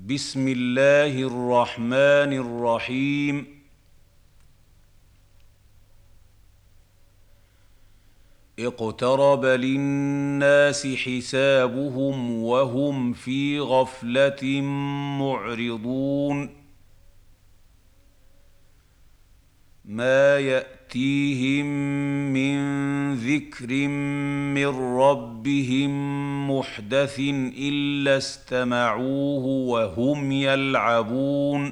بسم الله الرحمن الرحيم. اقترب للناس حسابهم وهم في غفلة معرضون. ما يأتيهم من ذكر من ربهم محدث إلا استمعوه وهم يلعبون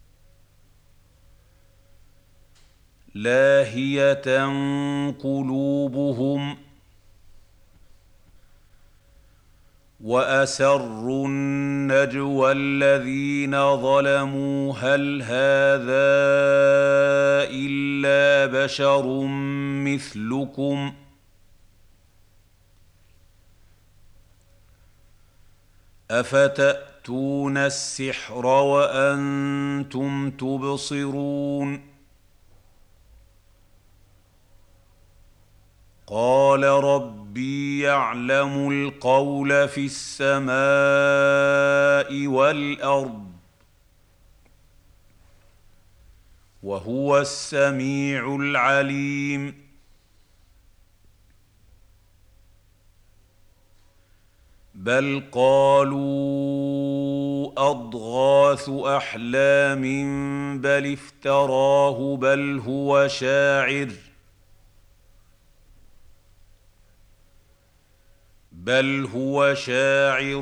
لاهية قلوبهم وأسروا النجوى الذين ظلموا هل هذا إلا بشر مثلكم أفتأتون السحر وأنتم تبصرون. قال ربي يعلم القول في السماء والأرض وهو السميع العليم. بل قالوا أضغاث أحلام بل افتراه بل هو شاعر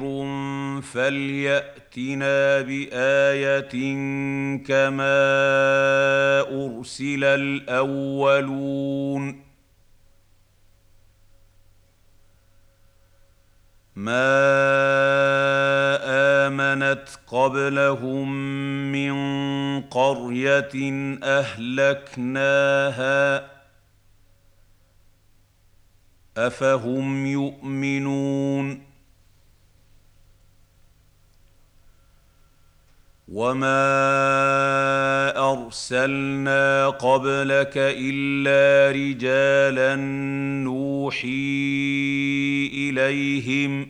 فليأتنا بآية كما أرسل الأولون. ما آمنت قبلهم من قرية أهلكناها أفهم يؤمنون. وما أرسلنا قبلك إلا رجالا نوحي إليهم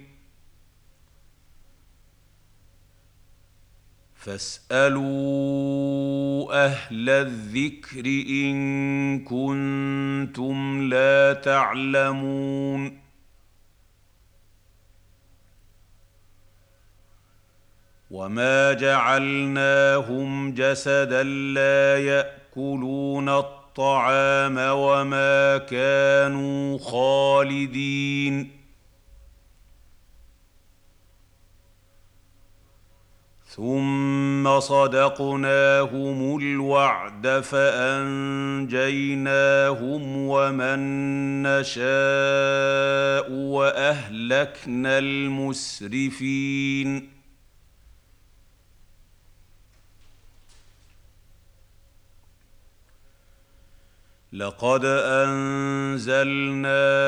فاسألوا أهل الذكر إن كنتم لا تعلمون. وما جعلناهم جسدا لا يأكلون الطعام وما كانوا خالدين. ثم صدقناهم الوعد فأنجيناهم ومن نشاء وأهلكنا المسرفين. لقد أنزلنا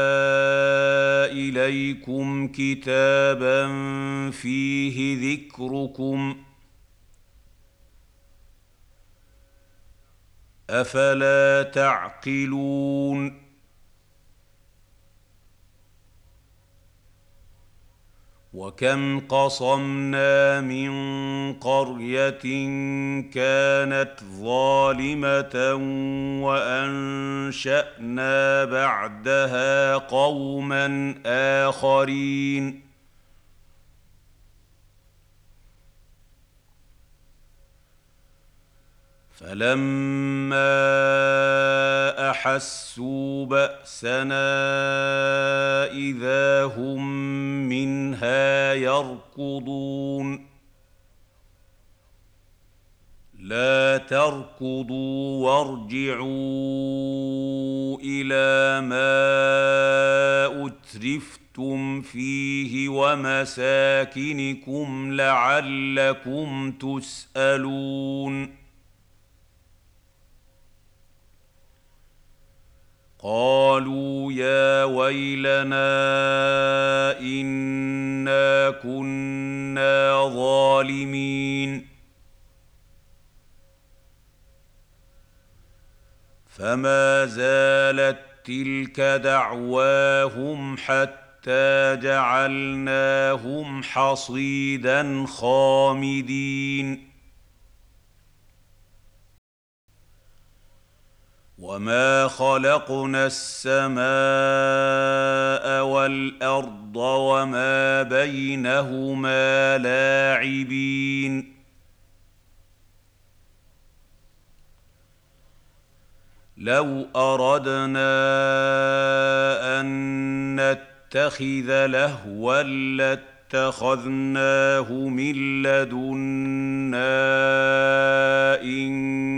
إليكم كتابا فيه ذكركم أفلا تعقلون. وكم قصمنا من قرية كانت ظالمة وأنشأنا بعدها قوما آخرين فلما أحسوا بأسنا إذا هم منها يركضون. لا تركضوا وارجعوا إلى ما أترفتم فيه ومساكنكم لعلكم تسألون. قالوا يا ويلنا إنا كنا ظالمين. فما زالت تلك دعواهم حتى حتى جعلناهم حصيدا خامدين وما خلقنا السماء والأرض وما بينهما لاعبين لو أردنا أن نتخذ لهوا لاتخذناه من لدنا إن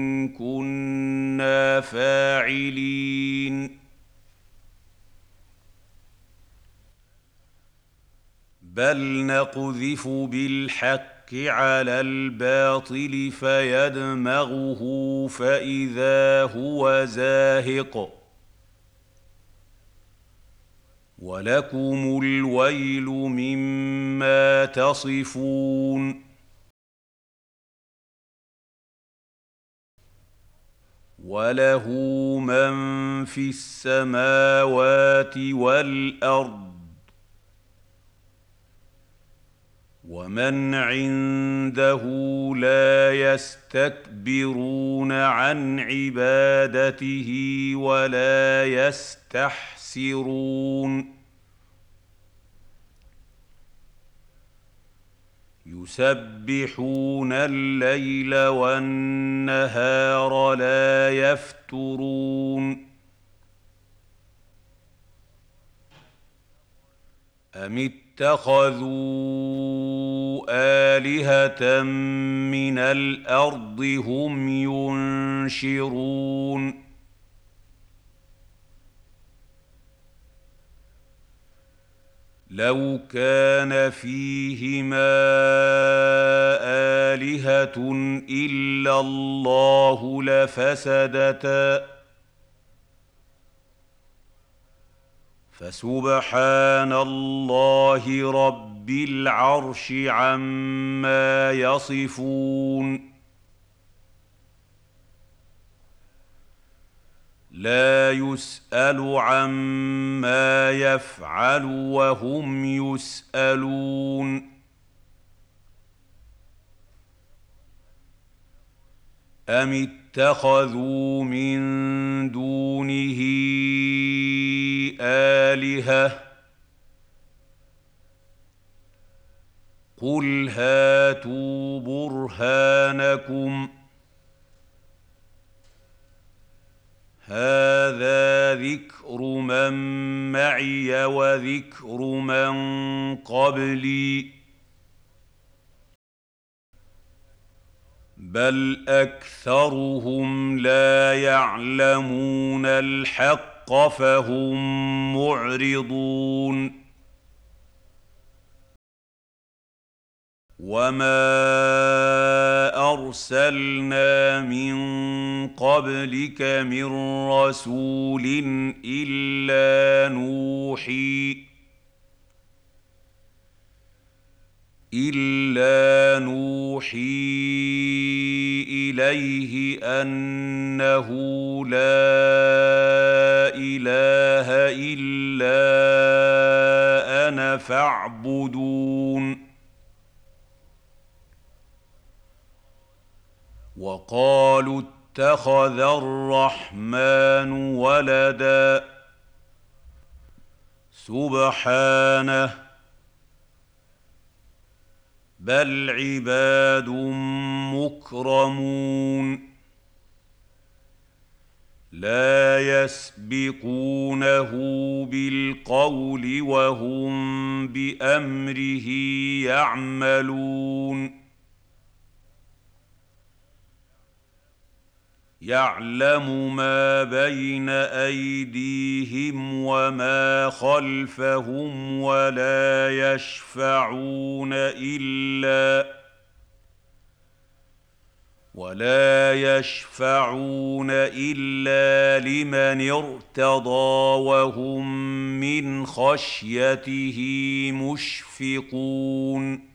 كنا فاعلين بل نقذف بالحق على الباطل فيدمغه فإذا هو زاهق ولكم الويل مما تصفون وله من في السماوات والأرض ومن عنده لا يستكبرون عن عبادته ولا يستحسرون يسبحون الليل والنهار لا يفترون أم اتخذوا آلهة من الأرض هم ينشرون لو كان فيهما آلهة إلا الله لفسدتا فسبحان الله رب العرش عما يصفون لا يسأل عما يفعل وهم يسألون أم اتخذوا من دونه آلهة قل هاتوا برهانكم هذا ذكر من معي وذكر من قبلي بل أكثرهم لا يعلمون الحق فهم معرضون وما أرسلنا من قبلك من رسول إلا نوحي إليه أنه لا إله إلا أنا فاعبدون وقالوا اتخذ الرحمن ولدا سبحانه بل عباد مكرمون لا يسبقونه بالقول وهم بأمره يعملون يعلم ما بين أيديهم وما خلفهم ولا يشفعون إلا لمن ارتضى وهم من خشيته مشفقون